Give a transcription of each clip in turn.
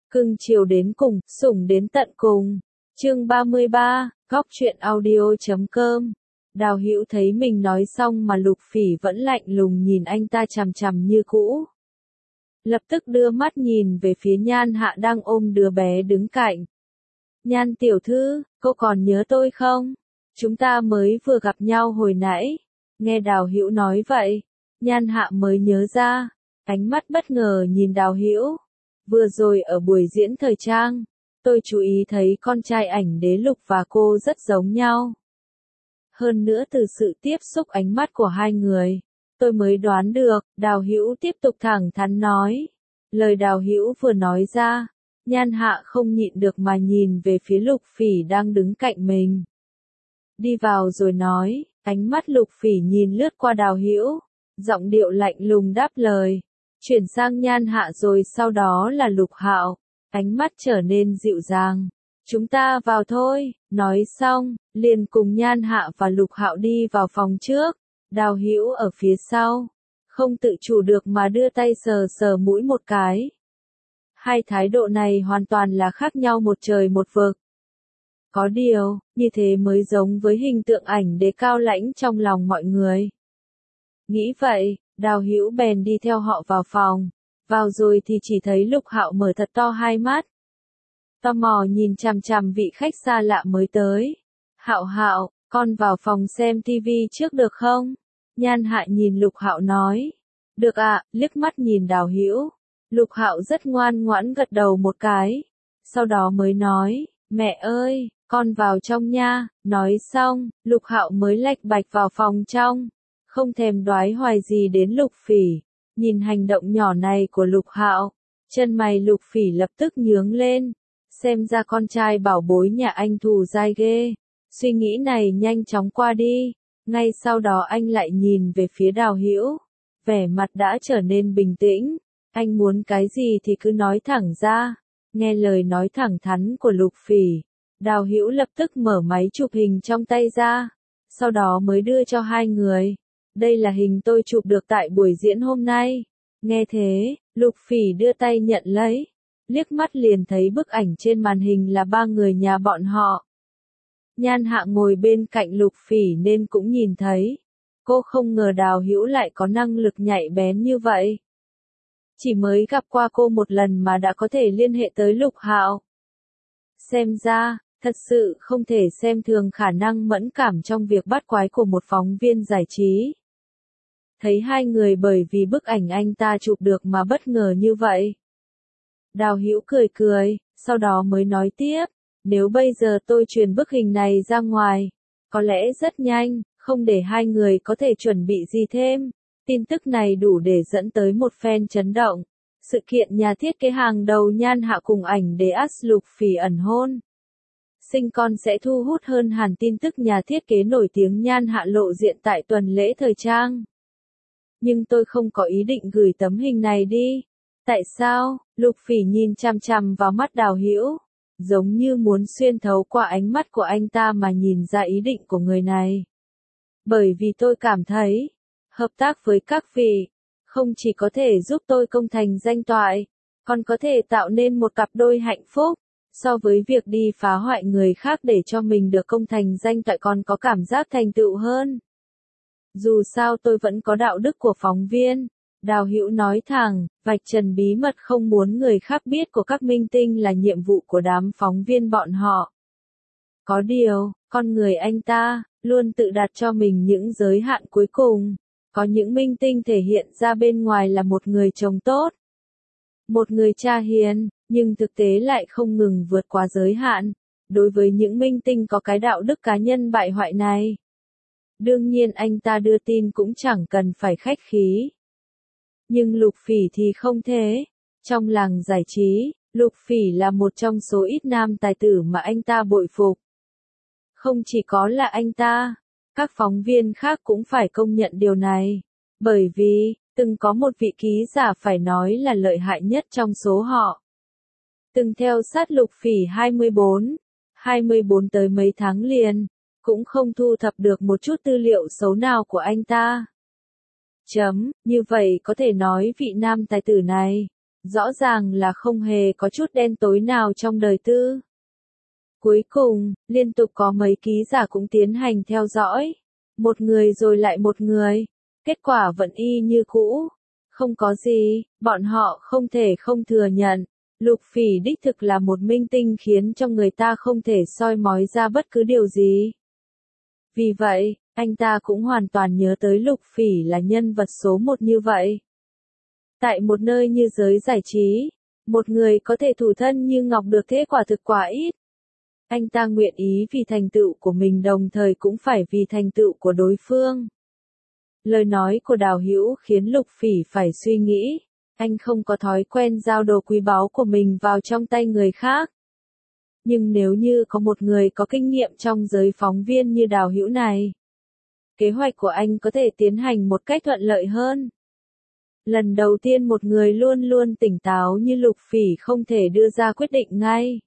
Cưng chiều đến cùng, sủng đến tận cùng. Chương 33, Góc truyện audio.com. Đào Hữu thấy mình nói xong mà Lục Phỉ vẫn lạnh lùng nhìn anh ta chằm chằm như cũ. Lập tức đưa mắt nhìn về phía Nhan Hạ đang ôm đứa bé đứng cạnh. Nhan tiểu thư, cô còn nhớ tôi không? Chúng ta mới vừa gặp nhau hồi nãy. Nghe Đào Hữu nói vậy, Nhan Hạ mới nhớ ra, ánh mắt bất ngờ nhìn Đào Hữu. Vừa rồi ở buổi diễn thời trang, tôi chú ý thấy con trai ảnh đế Lục và cô rất giống nhau. Hơn nữa từ sự tiếp xúc ánh mắt của hai người, tôi mới đoán được, Đào Hữu tiếp tục thẳng thắn nói. Lời Đào Hữu vừa nói ra, Nhan Hạ không nhịn được mà nhìn về phía Lục Phỉ đang đứng cạnh mình. Đi vào rồi nói, ánh mắt Lục Phỉ nhìn lướt qua Đào Hữu, giọng điệu lạnh lùng đáp lời. Chuyển sang Nhan Hạ rồi sau đó là Lục Hạo, ánh mắt trở nên dịu dàng. Chúng ta vào thôi, nói xong, liền cùng Nhan Hạ và Lục Hạo đi vào phòng trước, Đào Hữu ở phía sau, không tự chủ được mà đưa tay sờ sờ mũi một cái. Hai thái độ này hoàn toàn là khác nhau một trời một vực. Có điều, như thế mới giống với hình tượng ảnh đế cao lãnh trong lòng mọi người. Nghĩ vậy, Đào Hữu bèn đi theo họ vào phòng. Vào rồi thì chỉ thấy Lục Hạo mở thật to hai mắt. Tò mò nhìn chằm chằm vị khách xa lạ mới tới. Hạo Hạo, con vào phòng xem tivi trước được không? Nhan Hạ nhìn Lục Hạo nói. Được ạ, liếc mắt nhìn Đào Hữu. Lục Hạo rất ngoan ngoãn gật đầu một cái. Sau đó mới nói, mẹ ơi, con vào trong nha. Nói xong, Lục Hạo mới lạch bạch vào phòng trong. Không thèm đoái hoài gì đến Lục Phỉ. Nhìn hành động nhỏ này của Lục Hạo, chân mày Lục Phỉ lập tức nhướng lên. Xem ra con trai bảo bối nhà anh thù dai ghê. Suy nghĩ này nhanh chóng qua đi. Ngay sau đó anh lại nhìn về phía Đào Hữu. Vẻ mặt đã trở nên bình tĩnh. Anh muốn cái gì thì cứ nói thẳng ra. Nghe lời nói thẳng thắn của Lục Phỉ, Đào Hữu lập tức mở máy chụp hình trong tay ra. Sau đó mới đưa cho hai người. Đây là hình tôi chụp được tại buổi diễn hôm nay. Nghe thế, Lục Phỉ đưa tay nhận lấy. Liếc mắt liền thấy bức ảnh trên màn hình là ba người nhà bọn họ. Nhan Hạ ngồi bên cạnh Lục Phỉ nên cũng nhìn thấy. Cô không ngờ Đào Hữu lại có năng lực nhạy bén như vậy. Chỉ mới gặp qua cô một lần mà đã có thể liên hệ tới Lục Hạo. Xem ra, thật sự không thể xem thường khả năng mẫn cảm trong việc bắt quái của một phóng viên giải trí. Thấy hai người bởi vì bức ảnh anh ta chụp được mà bất ngờ như vậy. Đào Hữu cười cười, sau đó mới nói tiếp, nếu bây giờ tôi truyền bức hình này ra ngoài, có lẽ rất nhanh, không để hai người có thể chuẩn bị gì thêm. Tin tức này đủ để dẫn tới một phen chấn động. Sự kiện nhà thiết kế hàng đầu Nhan Hạ cùng ảnh đế Lục Phỉ ẩn hôn. Sinh con sẽ thu hút hơn hẳn tin tức nhà thiết kế nổi tiếng Nhan Hạ lộ diện tại tuần lễ thời trang. Nhưng tôi không có ý định gửi tấm hình này đi. Tại sao? Lục Phỉ nhìn chằm chằm vào mắt Đào Hữu, giống như muốn xuyên thấu qua ánh mắt của anh ta mà nhìn ra ý định của người này. Bởi vì tôi cảm thấy, hợp tác với các vị, không chỉ có thể giúp tôi công thành danh toại, còn có thể tạo nên một cặp đôi hạnh phúc. So với việc đi phá hoại người khác để cho mình được công thành danh toại còn có cảm giác thành tựu hơn. Dù sao tôi vẫn có đạo đức của phóng viên. Đào Hữu nói thẳng, vạch trần bí mật không muốn người khác biết của các minh tinh là nhiệm vụ của đám phóng viên bọn họ. Có điều, con người anh ta, luôn tự đặt cho mình những giới hạn cuối cùng. Có những minh tinh thể hiện ra bên ngoài là một người chồng tốt, một người cha hiền, nhưng thực tế lại không ngừng vượt quá giới hạn. Đối với những minh tinh có cái đạo đức cá nhân bại hoại này, đương nhiên anh ta đưa tin cũng chẳng cần phải khách khí. Nhưng Lục Phỉ thì không thế. Trong làng giải trí, Lục Phỉ là một trong số ít nam tài tử mà anh ta bội phục. Không chỉ có là anh ta, các phóng viên khác cũng phải công nhận điều này. Bởi vì, từng có một vị ký giả phải nói là lợi hại nhất trong số họ. Từng theo sát Lục Phỉ 24 tới mấy tháng liền, cũng không thu thập được một chút tư liệu xấu nào của anh ta. Như vậy có thể nói vị nam tài tử này, rõ ràng là không hề có chút đen tối nào trong đời Tư. Cuối cùng, liên tục có mấy ký giả cũng tiến hành theo dõi, một người rồi lại một người, kết quả vẫn y như cũ, không có gì, bọn họ không thể không thừa nhận, Lục Phỉ đích thực là một minh tinh khiến cho người ta không thể soi mói ra bất cứ điều gì. Vì vậy, anh ta cũng hoàn toàn nhớ tới Lục Phỉ là nhân vật số một như vậy. Tại một nơi như giới giải trí, một người có thể thủ thân như ngọc được thế quả thực quá ít. Anh ta nguyện ý vì thành tựu của mình đồng thời cũng phải vì thành tựu của đối phương. Lời nói của Đào Hữu khiến Lục Phỉ phải suy nghĩ, anh không có thói quen giao đồ quý báu của mình vào trong tay người khác. Nhưng nếu như có một người có kinh nghiệm trong giới phóng viên như Đào Hữu này, kế hoạch của anh có thể tiến hành một cách thuận lợi hơn. Lần đầu tiên một người luôn luôn tỉnh táo như Lục Phỉ không thể đưa ra quyết định ngay.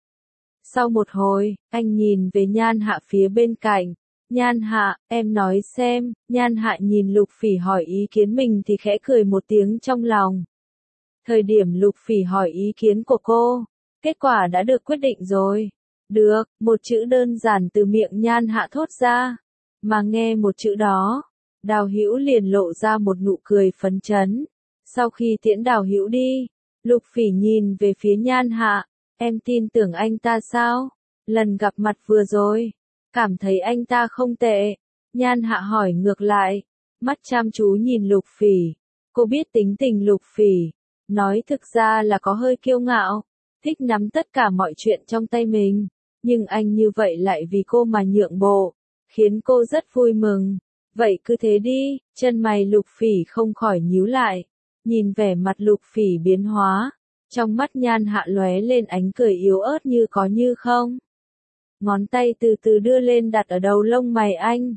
Sau một hồi, anh nhìn về Nhan Hạ phía bên cạnh. Nhan Hạ, em nói xem, Nhan Hạ nhìn Lục Phỉ hỏi ý kiến mình thì khẽ cười một tiếng trong lòng. Thời điểm Lục Phỉ hỏi ý kiến của cô, kết quả đã được quyết định rồi. Được, một chữ đơn giản từ miệng Nhan Hạ thốt ra. Mà nghe một chữ đó, Đào Hữu liền lộ ra một nụ cười phấn chấn. Sau khi tiễn Đào Hữu đi, Lục Phỉ nhìn về phía Nhan Hạ, em tin tưởng anh ta sao? Lần gặp mặt vừa rồi, cảm thấy anh ta không tệ. Nhan Hạ hỏi ngược lại, mắt chăm chú nhìn Lục Phỉ. Cô biết tính tình Lục Phỉ, nói thực ra là có hơi kiêu ngạo, thích nắm tất cả mọi chuyện trong tay mình, nhưng anh như vậy lại vì cô mà nhượng bộ, khiến cô rất vui mừng. Vậy cứ thế đi, chân mày Lục Phỉ không khỏi nhíu lại, nhìn vẻ mặt Lục Phỉ biến hóa, trong mắt Nhan Hạ lóe lên ánh cười yếu ớt như có như không. Ngón tay từ từ đưa lên đặt ở đầu lông mày anh.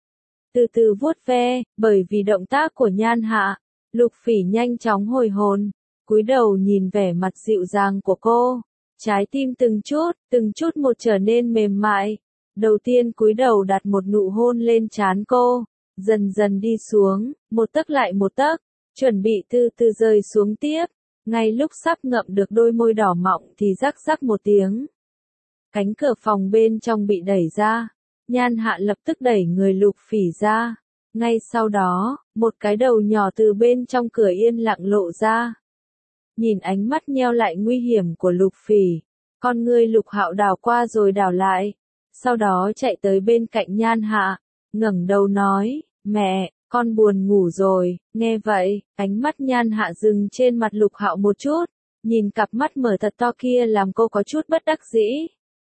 Từ từ vuốt ve, bởi vì động tác của Nhan Hạ, Lục Phỉ nhanh chóng hồi hồn, cúi đầu nhìn vẻ mặt dịu dàng của cô, trái tim từng chút một trở nên mềm mại. Đầu tiên cúi đầu đặt một nụ hôn lên trán cô, dần dần đi xuống, một tấc lại một tấc, chuẩn bị từ từ rơi xuống tiếp. Ngay lúc sắp ngậm được đôi môi đỏ mọng thì rắc rắc một tiếng. Cánh cửa phòng bên trong bị đẩy ra, Nhan Hạ lập tức đẩy người Lục Phỉ ra. Ngay sau đó, một cái đầu nhỏ từ bên trong cửa yên lặng lộ ra. Nhìn ánh mắt nheo lại nguy hiểm của Lục Phỉ, con ngươi Lục Hạo đảo qua rồi đảo lại, sau đó chạy tới bên cạnh Nhan Hạ, ngẩng đầu nói, mẹ, con buồn ngủ rồi. Nghe vậy, ánh mắt Nhan Hạ dừng trên mặt Lục Hạo một chút, nhìn cặp mắt mở thật to kia làm cô có chút bất đắc dĩ.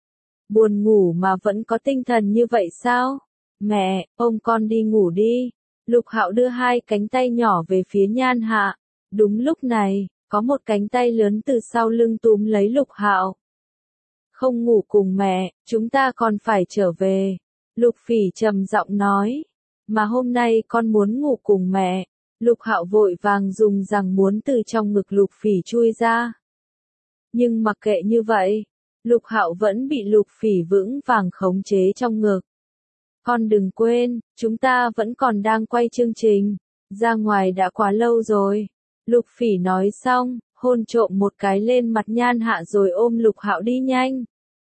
Buồn ngủ mà vẫn có tinh thần như vậy sao? Mẹ, ôm con đi ngủ đi. Lục Hạo đưa hai cánh tay nhỏ về phía Nhan Hạ. Đúng lúc này, có một cánh tay lớn từ sau lưng túm lấy Lục Hạo. Không ngủ cùng mẹ, chúng ta còn phải trở về. Lục Phỉ trầm giọng nói. Mà hôm nay con muốn ngủ cùng mẹ. Lục Hạo vội vàng dùng rằng muốn từ trong ngực Lục Phỉ chui ra. Nhưng mặc kệ như vậy, Lục Hạo vẫn bị Lục Phỉ vững vàng khống chế trong ngực. Con đừng quên, chúng ta vẫn còn đang quay chương trình, ra ngoài đã quá lâu rồi. Lục Phỉ nói xong, hôn trộm một cái lên mặt Nhan Hạ rồi ôm Lục Hạo đi nhanh.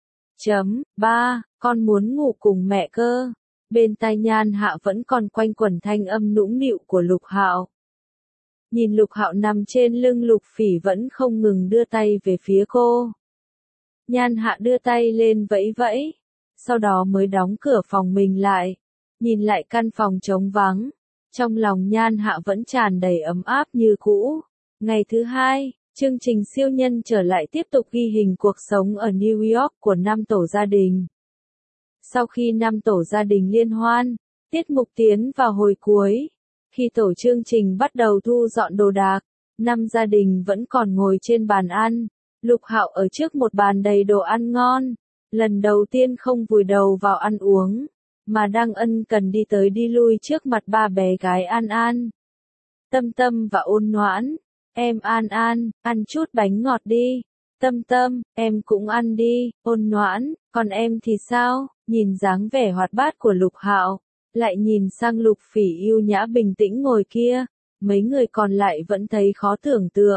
Ba, con muốn ngủ cùng mẹ cơ. Bên tai Nhan Hạ vẫn còn quanh quẩn thanh âm nũng nịu của Lục Hạo. Nhìn Lục Hạo nằm trên lưng Lục Phỉ vẫn không ngừng đưa tay về phía cô. Nhan Hạ đưa tay lên vẫy vẫy, sau đó mới đóng cửa phòng mình lại, nhìn lại căn phòng trống vắng, trong lòng Nhan Hạ vẫn tràn đầy ấm áp như cũ. Ngày thứ hai, chương trình siêu nhân trở lại tiếp tục ghi hình cuộc sống ở New York của năm tổ gia đình. Sau khi năm tổ gia đình liên hoan, tiết mục tiến vào hồi cuối, khi tổ chương trình bắt đầu thu dọn đồ đạc, năm gia đình vẫn còn ngồi trên bàn ăn. Lục Hạo ở trước một bàn đầy đồ ăn ngon, lần đầu tiên không vùi đầu vào ăn uống, mà đang ân cần đi tới đi lui trước mặt ba bé gái An An, Tâm Tâm và Ôn Noãn. Em An An, ăn chút bánh ngọt đi. Tâm Tâm, em cũng ăn đi. Ôn Noãn, còn em thì sao? Nhìn dáng vẻ hoạt bát của Lục Hạo, lại nhìn sang Lục Phỉ yêu nhã bình tĩnh ngồi kia, mấy người còn lại vẫn thấy khó tưởng tượng.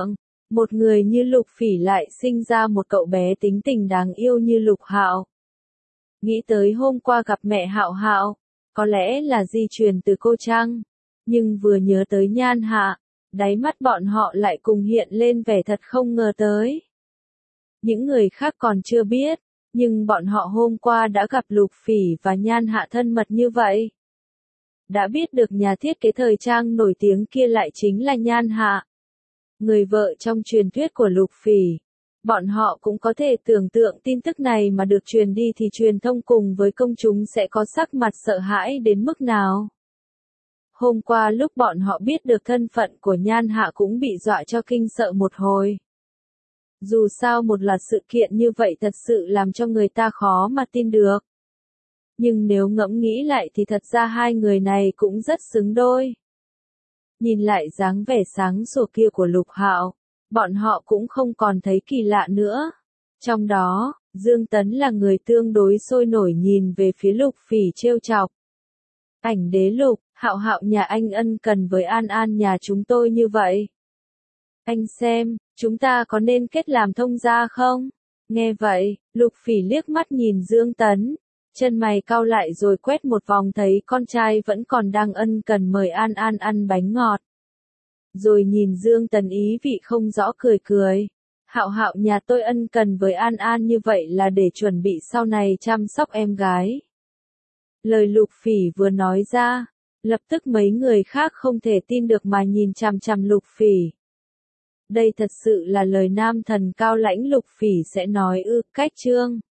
Một người như Lục Phỉ lại sinh ra một cậu bé tính tình đáng yêu như Lục Hạo. Nghĩ tới hôm qua gặp mẹ Hạo Hạo, có lẽ là di truyền từ cô chăng? Nhưng vừa nhớ tới Nhan Hạ, đáy mắt bọn họ lại cùng hiện lên vẻ thật không ngờ tới. Những người khác còn chưa biết, nhưng bọn họ hôm qua đã gặp Lục Phỉ và Nhan Hạ thân mật như vậy. Đã biết được nhà thiết kế thời trang nổi tiếng kia lại chính là Nhan Hạ, người vợ trong truyền thuyết của Lục Phỉ. Bọn họ cũng có thể tưởng tượng tin tức này mà được truyền đi thì truyền thông cùng với công chúng sẽ có sắc mặt sợ hãi đến mức nào. Hôm qua lúc bọn họ biết được thân phận của Nhan Hạ cũng bị dọa cho kinh sợ một hồi. Dù sao một loạt sự kiện như vậy thật sự làm cho người ta khó mà tin được. Nhưng nếu ngẫm nghĩ lại thì thật ra hai người này cũng rất xứng đôi. Nhìn lại dáng vẻ sáng sủa kia của Lục Hạo, bọn họ cũng không còn thấy kỳ lạ nữa. Trong đó, Dương Tấn là người tương đối sôi nổi nhìn về phía Lục Phỉ trêu chọc. Ảnh đế Lục, Hạo Hạo nhà anh ân cần với An An nhà chúng tôi như vậy. Anh xem, chúng ta có nên kết làm thông gia không? Nghe vậy, Lục Phỉ liếc mắt nhìn Dương Tấn, chân mày cau lại rồi quét một vòng thấy con trai vẫn còn đang ân cần mời An An ăn bánh ngọt. Rồi nhìn Dương Tấn ý vị không rõ cười cười. Hạo Hạo nhà tôi ân cần với An An như vậy là để chuẩn bị sau này chăm sóc em gái. Lời Lục Phỉ vừa nói ra, lập tức mấy người khác không thể tin được mà nhìn chằm chằm Lục Phỉ. Đây thật sự là lời nam thần cao lãnh Lục Phỉ sẽ nói ư, cách chương.